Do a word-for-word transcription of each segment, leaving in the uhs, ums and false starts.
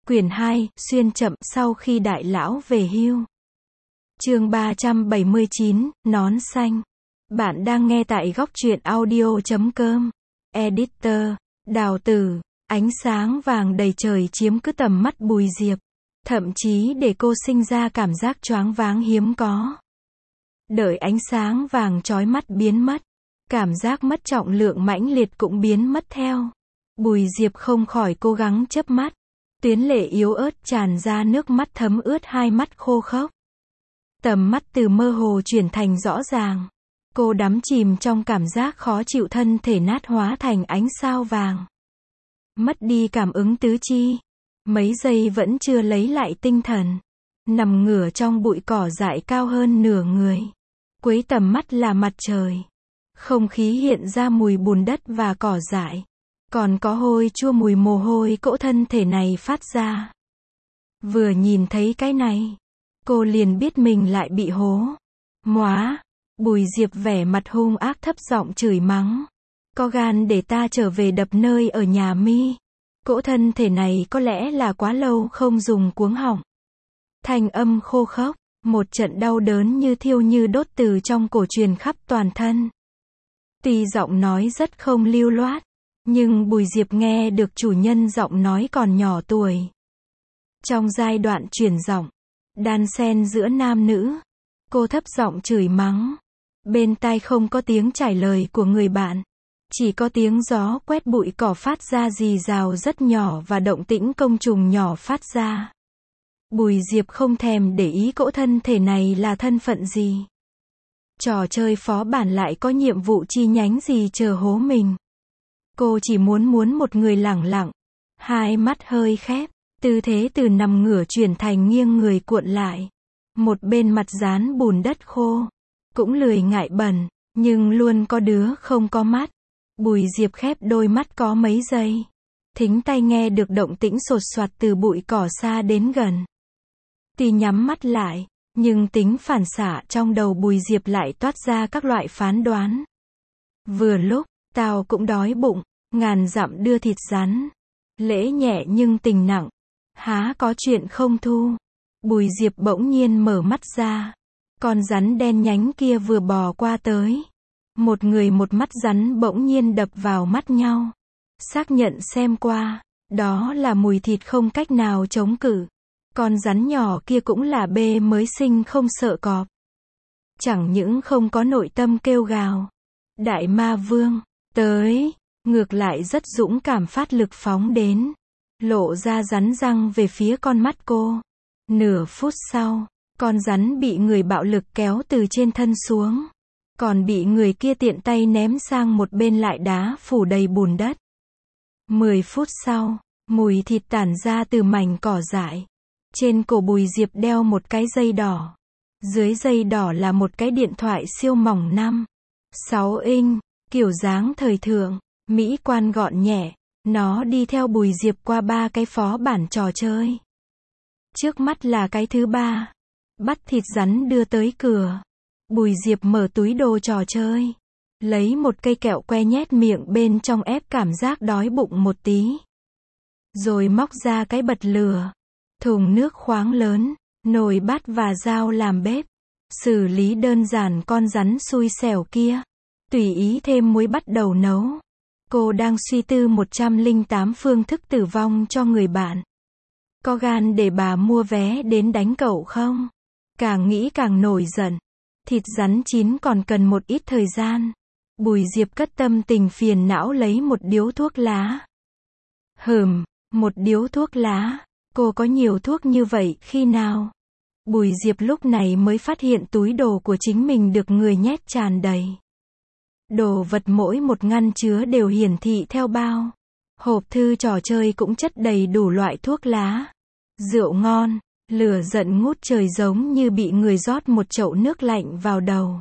Quyển hai, Xuyên chậm sau khi đại lão về hưu. Chương ba trăm bảy mươi chín, Nón xanh. Bạn đang nghe tại góc truyện audio chấm com. Editor, Đào Tử. Ánh sáng vàng đầy trời chiếm cứ tầm mắt Bùi Diệp. Thậm chí để cô sinh ra cảm giác choáng váng hiếm có. Đợi ánh sáng vàng chói mắt biến mất, cảm giác mất trọng lượng mãnh liệt cũng biến mất theo. Bùi Diệp không khỏi cố gắng chớp mắt. Tuyến lệ yếu ớt tràn ra, nước mắt thấm ướt hai mắt khô khốc. Tầm mắt từ mơ hồ chuyển thành rõ ràng. Cô đắm chìm trong cảm giác khó chịu, thân thể nát hóa thành ánh sao vàng. Mất đi cảm ứng tứ chi. Mấy giây vẫn chưa lấy lại tinh thần. Nằm ngửa trong bụi cỏ dại cao hơn nửa người. Cuối tầm mắt là mặt trời. Không khí hiện ra mùi bùn đất và cỏ dại. Còn có hôi chua mùi mồ hôi cỗ thân thể này phát ra. Vừa nhìn thấy cái này, cô liền biết mình lại bị hố. Móa! Bùi Diệp vẻ mặt hung ác thấp giọng chửi mắng. Có gan để ta trở về đập nơi ở nhà mi. Cỗ thân thể này có lẽ là quá lâu không dùng cuống họng. Thanh âm khô khốc, một trận đau đớn như thiêu như đốt từ trong cổ truyền khắp toàn thân. Tuy giọng nói rất không lưu loát, nhưng Bùi Diệp nghe được chủ nhân giọng nói còn nhỏ tuổi. Trong giai đoạn chuyển giọng, đan xen giữa nam nữ, cô thấp giọng chửi mắng. Bên tai không có tiếng trả lời của người bạn, chỉ có tiếng gió quét bụi cỏ phát ra rì rào rất nhỏ và động tĩnh côn trùng nhỏ phát ra. Bùi Diệp không thèm để ý cỗ thân thể này là thân phận gì. Trò chơi phó bản lại có nhiệm vụ chi nhánh gì chờ hố mình. Cô chỉ muốn muốn một người lẳng lặng, hai mắt hơi khép, tư thế từ nằm ngửa chuyển thành nghiêng người cuộn lại. Một bên mặt dán bùn đất khô, cũng lười ngại bẩn, nhưng luôn có đứa không có mắt. Bùi Diệp khép đôi mắt có mấy giây. Thính tai nghe được động tĩnh sột soạt từ bụi cỏ xa đến gần. Tuy nhắm mắt lại, nhưng tính phản xạ trong đầu Bùi Diệp lại toát ra các loại phán đoán. Vừa lúc, tao cũng đói bụng, ngàn dặm đưa thịt rắn. Lễ nhẹ nhưng tình nặng. Há có chuyện không thu. Bùi Diệp bỗng nhiên mở mắt ra. Con rắn đen nhánh kia vừa bò qua tới. Một người một mắt rắn bỗng nhiên đập vào mắt nhau. Xác nhận xem qua, đó là mùi thịt không cách nào chống cự. Con rắn nhỏ kia cũng là bê mới sinh không sợ cọp. Chẳng những không có nội tâm kêu gào. Đại ma vương, tới, ngược lại rất dũng cảm phát lực phóng đến. Lộ ra rắn răng về phía con mắt cô. Nửa phút sau, con rắn bị người bạo lực kéo từ trên thân xuống. Còn bị người kia tiện tay ném sang một bên lại đá phủ đầy bùn đất. Mười phút sau, mùi thịt tản ra từ mảnh cỏ dại. Trên cổ Bùi Diệp đeo một cái dây đỏ. Dưới dây đỏ là một cái điện thoại siêu mỏng năm, sáu inch, kiểu dáng thời thượng, mỹ quan gọn nhẹ. Nó đi theo Bùi Diệp qua ba cái phó bản trò chơi. Trước mắt là cái thứ ba. Bắt thịt rắn đưa tới cửa. Bùi Diệp mở túi đồ trò chơi. Lấy một cây kẹo que nhét miệng bên trong ép cảm giác đói bụng một tí. Rồi móc ra cái bật lửa. Thùng nước khoáng lớn, nồi bát và dao làm bếp. Xử lý đơn giản con rắn xui xẻo kia. Tùy ý thêm muối bắt đầu nấu. Cô đang suy tư một trăm lẻ tám phương thức tử vong cho người bạn. Có gan để bà mua vé đến đánh cậu không? Càng nghĩ càng nổi giận. Thịt rắn chín còn cần một ít thời gian. Bùi Diệp cất tâm tình phiền não lấy một điếu thuốc lá. Hừm, một điếu thuốc lá. Cô có nhiều thuốc như vậy khi nào? Bùi Diệp lúc này mới phát hiện túi đồ của chính mình được người nhét tràn đầy. Đồ vật mỗi một ngăn chứa đều hiển thị theo bao. Hộp thư trò chơi cũng chất đầy đủ loại thuốc lá. Rượu ngon, lửa giận ngút trời giống như bị người rót một chậu nước lạnh vào đầu.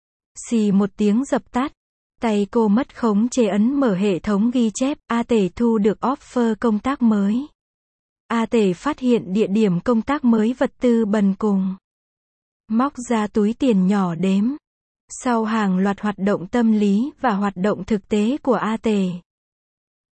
Xì một tiếng dập tắt. Tay cô mất khống chế ấn mở hệ thống ghi chép. A Tể thu được offer công tác mới. A Tể phát hiện địa điểm công tác mới vật tư bần cùng. Móc ra túi tiền nhỏ đếm. Sau hàng loạt hoạt động tâm lý và hoạt động thực tế của A Tể,